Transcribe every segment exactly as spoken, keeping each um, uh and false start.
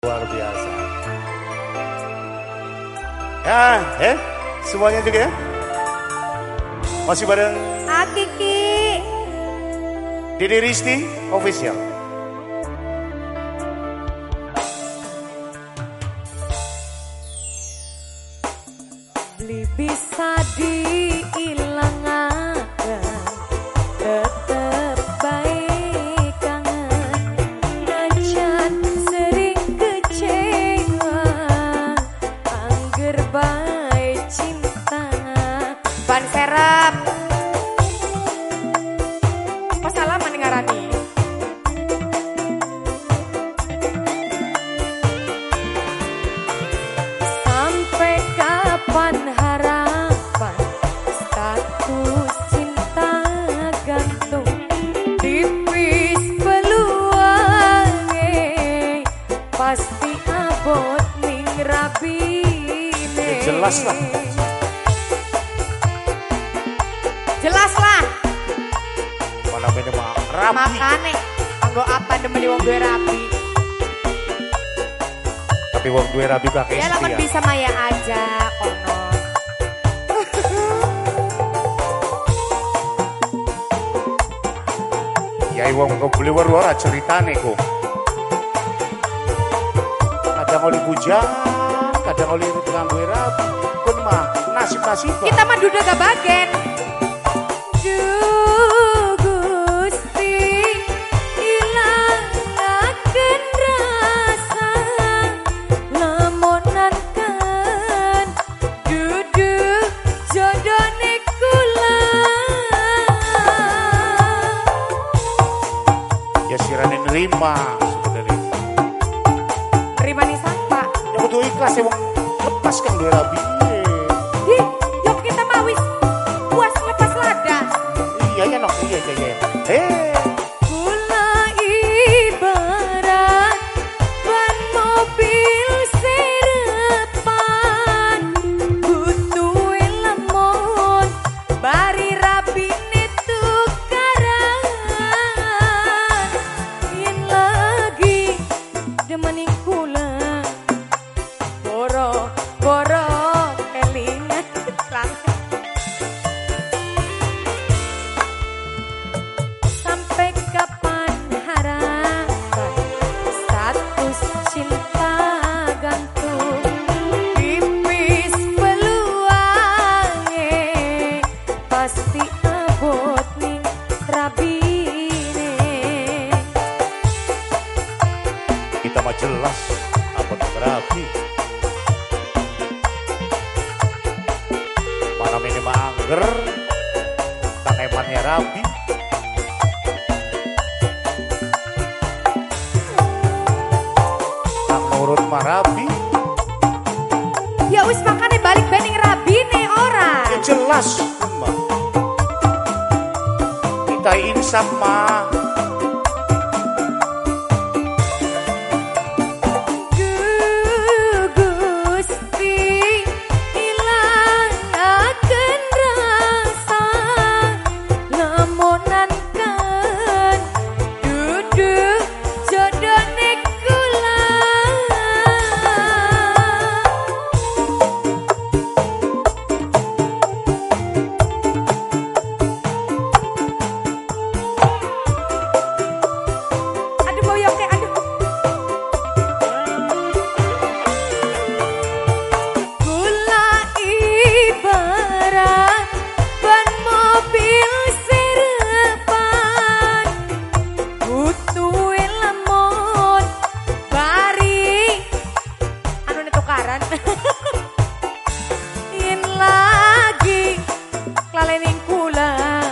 Luar biasa. Ya, eh, semuanya juga ya. Masih bareng Akiki. Dede Risti Official. Beli bisa diilangaken, tetep baik kangen. Najan sering kecewa, angger baik cinta. Ban serep. Apa salah mendengarani? Sampai kapan harapan, status cinta gantung, tipis peluangnya, pasti abot ning rabine. Ya, jelas lah. Jelas lah. Mana beda mah rapi. Makane, anggo apa demeni wong duwe rapi. Tapi wong duwe rapi kakek Ya lamun setia. bisa maya aja kono. Ya wong kok beli war-war ceritane kok. Kadang oli bujang, kadang oli tukang duwe rapi. Kun mah nasib-nasiban. Kita mah duda gabagen. Duh Gusti, ilangaken rasa lamunan kan dudu jodone kula. Ya sirane nerima sebenarnya. Terima nih sapa. Ya kudu ikhlas ya wong lepas kan duwe rapi. Di, yuk kita mah wis puas lepas lada. Iya ya nok iya iya iya. Eh, Kula ibarat ban mobil serepan, butuh lemon bari rapine tukaran. Yen lagi demening kula boro boro kelingan langsung. Sampai kapan harapan, status cinta gantung, tipis peluangnya, pasti abot ning rabine. kita mah jelas apa tuh rapi. Mana ini mah angger, kang emannya rapi. Kang nurut mah rapi. Ya wis makane balik bening rabine ora. Ya jelas mah. Kita insaf mah. Gusti, ilangaken rasa lamunan kan dudu jodone kula. Aduh boyoknya, aduh. Kula ibarat ban mobil serepan, butuh lemon bari anu ne tukaran. Yen lagi klalening kula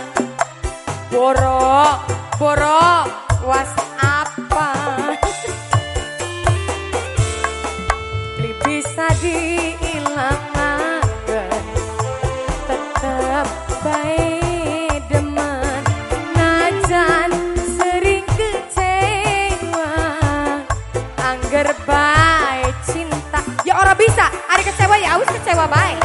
boro boro was apa. Beli bisa diilangaken, tetep baik demen. Najan sering kecewa, angger baik cinta. Ya ora bisa, hari kecewa ya wis kecewa baik.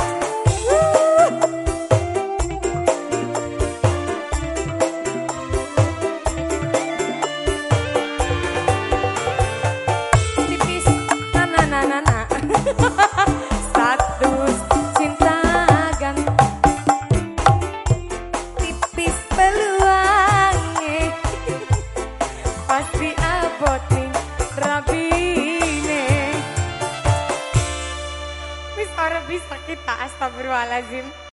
Tipis sakit tak astagfirullahalazim.